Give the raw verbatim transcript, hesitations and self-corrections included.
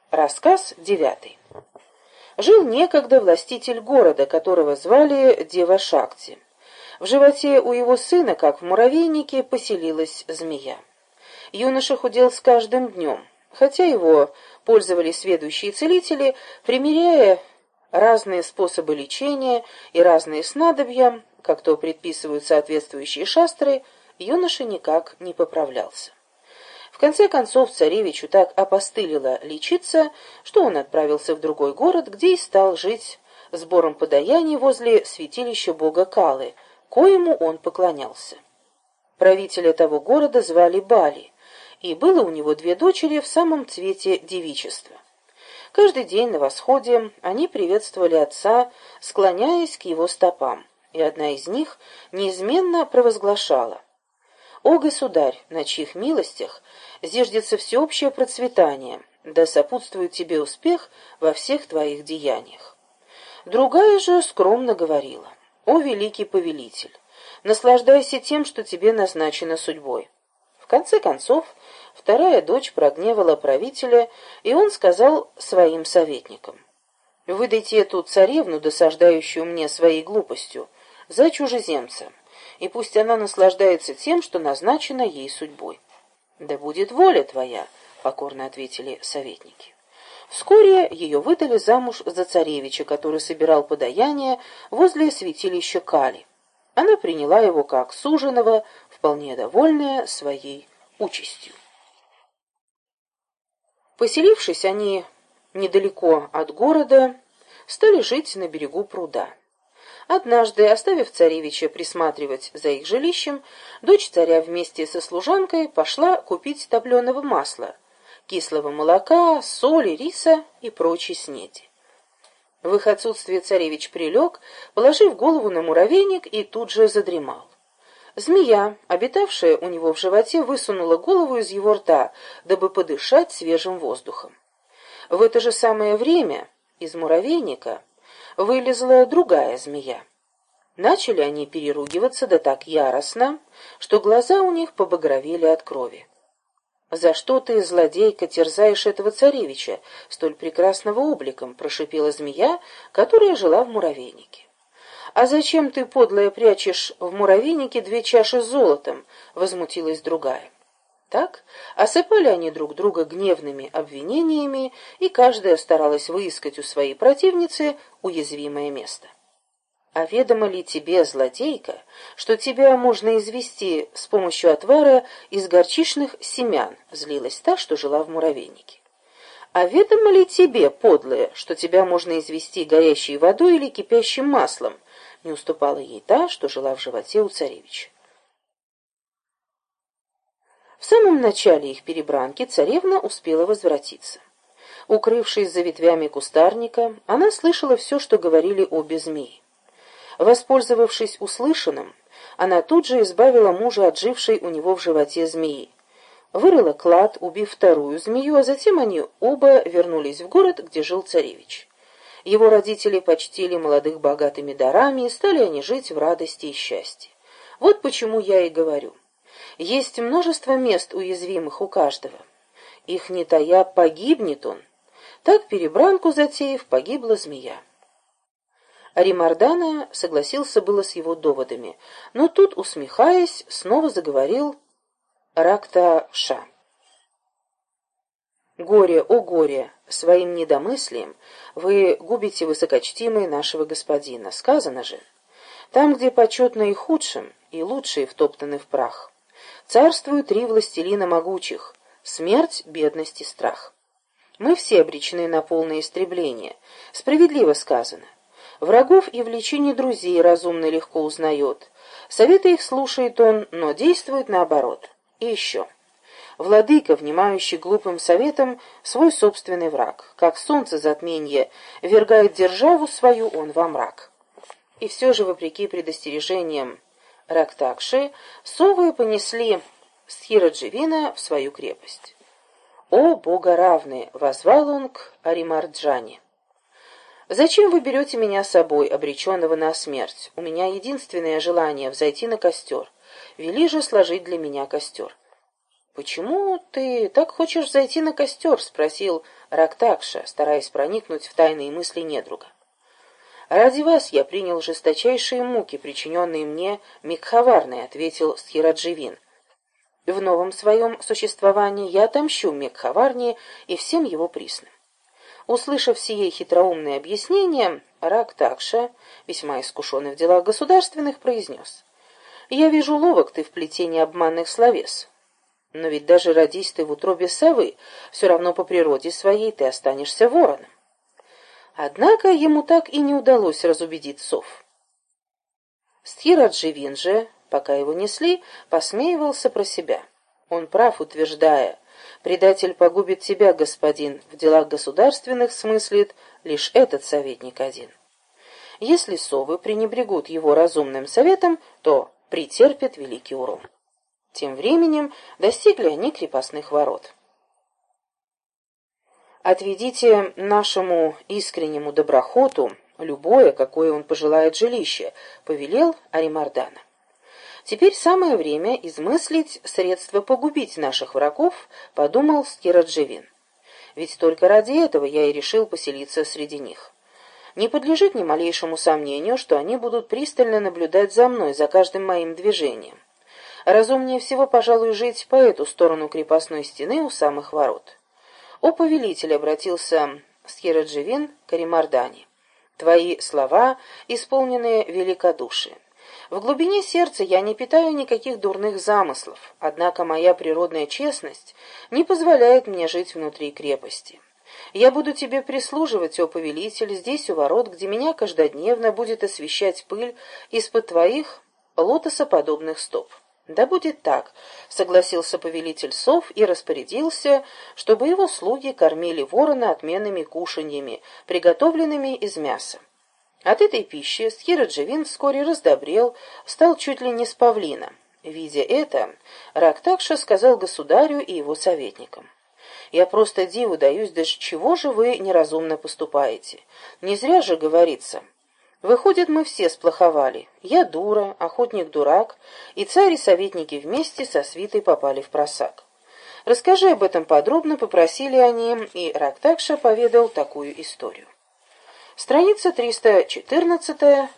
Рассказ девятый. Жил некогда властитель города, которого звали Дева Шакти. В животе у его сына, как в муравейнике, поселилась змея. Юноша худел с каждым днем, хотя его пользовались сведущие целители, примеряя разные способы лечения и разные снадобья, как то предписывают соответствующие шастры, юноша никак не поправлялся. В конце концов царевичу так опостылило лечиться, что он отправился в другой город, где и стал жить сбором подаяний возле святилища бога Калы, коему он поклонялся. Правителя того города звали Бали, и было у него две дочери в самом цвете девичества. Каждый день на восходе они приветствовали отца, склоняясь к его стопам, и одна из них неизменно провозглашала: «О, государь, на чьих милостях зиждется всеобщее процветание, да сопутствует тебе успех во всех твоих деяниях». Другая же скромно говорила: «О, великий повелитель, наслаждайся тем, что тебе назначено судьбой». В конце концов, вторая дочь прогневала правителя, и он сказал своим советникам: «Выдайте эту царевну, досаждающую мне своей глупостью, за чужеземца, и пусть она наслаждается тем, что назначено ей судьбой». «Да будет воля твоя», — покорно ответили советники. Вскоре ее выдали замуж за царевича, который собирал подаяние возле святилища Кали. Она приняла его как суженого, вполне довольная своей участью. Поселившись они недалеко от города, стали жить на берегу пруда. Однажды, оставив царевича присматривать за их жилищем, дочь царя вместе со служанкой пошла купить топленого масла, кислого молока, соли, риса и прочей снеди. В их отсутствие царевич прилег, положив голову на муравейник, и тут же задремал. Змея, обитавшая у него в животе, высунула голову из его рта, дабы подышать свежим воздухом. В это же самое время из муравейника вылезла другая змея. Начали они переругиваться да так яростно, что глаза у них побагровели от крови. «За что ты, злодейка, терзаешь этого царевича, столь прекрасного обликом?» — прошипела змея, которая жила в муравейнике. «А зачем ты, подлая, прячешь в муравейнике две чаши с золотом?» — возмутилась другая. Так осыпали они друг друга гневными обвинениями, и каждая старалась выискать у своей противницы уязвимое место. «А ведомо ли тебе, злодейка, что тебя можно извести с помощью отвара из горчичных семян?» — злилась та, что жила в муравейнике. «А ведомо ли тебе, подлая, что тебя можно извести горящей водой или кипящим маслом?» — не уступала ей та, что жила в животе у царевича. В самом начале их перебранки царевна успела возвратиться. Укрывшись за ветвями кустарника, она слышала все, что говорили обе змеи. Воспользовавшись услышанным, она тут же избавила мужа от жившей у него в животе змеи. Вырыла клад, убив вторую змею, а затем они оба вернулись в город, где жил царевич. Его родители почтили молодых богатыми дарами, и стали они жить в радости и счастье. Вот почему я и говорю: есть множество мест уязвимых у каждого. Их не тая, погибнет он. Так, перебранку затеяв, погибла змея. Аримардана согласился было с его доводами, но тут, усмехаясь, снова заговорил Ракта-ша. «Горе, о горе! Своим недомыслием вы губите высокочтимые нашего господина. Сказано же: там, где почетно и худшим, и лучшие втоптаны в прах. Царствуют три властелина могучих — смерть, бедность и страх. Мы все обречены на полное истребление. Справедливо сказано: врагов и в личине друзей разумно легко узнает. Советы их слушает он, но действует наоборот. И еще. Владыка, внимающий глупым советом, свой собственный враг. Как солнце затменье ввергает державу свою он во мрак». И все же, вопреки предостережениям Рактакши, совы понесли Стхирадживина в свою крепость. «О, богоравные!» — воззвал он к Аримарджане. «Зачем вы берете меня с собой, обреченного на смерть? У меня единственное желание — взойти на костер. Вели же сложить для меня костер». «Почему ты так хочешь зайти на костер?» — спросил Рактакша, стараясь проникнуть в тайные мысли недруга. «Ради вас я принял жесточайшие муки, причиненные мне Микхаварной», — ответил Стхирадживин. «В новом своем существовании я отомщу Микхаварне и всем его присным». Услышав сие хитроумное объяснение, Рактакша, весьма искушенный в делах государственных, произнес: «Я вижу, ловок ты в плетении обманных словес. Но ведь даже родись ты в утробе совы, все равно по природе своей ты останешься вороном». Однако ему так и не удалось разубедить сов. Стхирадживин же, пока его несли, посмеивался про себя. Он прав, утверждая: «Предатель погубит тебя, господин, в делах государственных смыслит лишь этот советник один». Если совы пренебрегут его разумным советом, то претерпят великий урон. Тем временем достигли они крепостных ворот. «Отведите нашему искреннему доброхоту любое, какое он пожелает жилище», — повелел Аримардана. «Теперь самое время измыслить средства погубить наших врагов», — подумал Стхирадживин. «Ведь только ради этого я и решил поселиться среди них. Не подлежит ни малейшему сомнению, что они будут пристально наблюдать за мной, за каждым моим движением. Разумнее всего, пожалуй, жить по эту сторону крепостной стены у самых ворот». «О повелитель», — обратился Стхирадживин к Аримардане, — «твои слова исполнены великодушия. В глубине сердца я не питаю никаких дурных замыслов, однако моя природная честность не позволяет мне жить внутри крепости. Я буду тебе прислуживать, о повелитель, здесь у ворот, где меня каждодневно будет освещать пыль из-под твоих лотосоподобных стоп». «Да будет так», — согласился повелитель сов и распорядился, чтобы его слуги кормили ворона отменными кушаньями, приготовленными из мяса. От этой пищи Стхирадживин вскоре раздобрел, стал чуть ли не с павлина. Видя это, Рактакша сказал государю и его советникам: «Я просто диву даюсь, да чего же вы неразумно поступаете? Не зря же говорится. Выходит, мы все сплоховали. Я дура, охотник дурак, и царь и советники вместе со свитой попали в просак». «Расскажи об этом подробно», — попросили они, и Рактакша поведал такую историю. Страница триста четырнадцатая.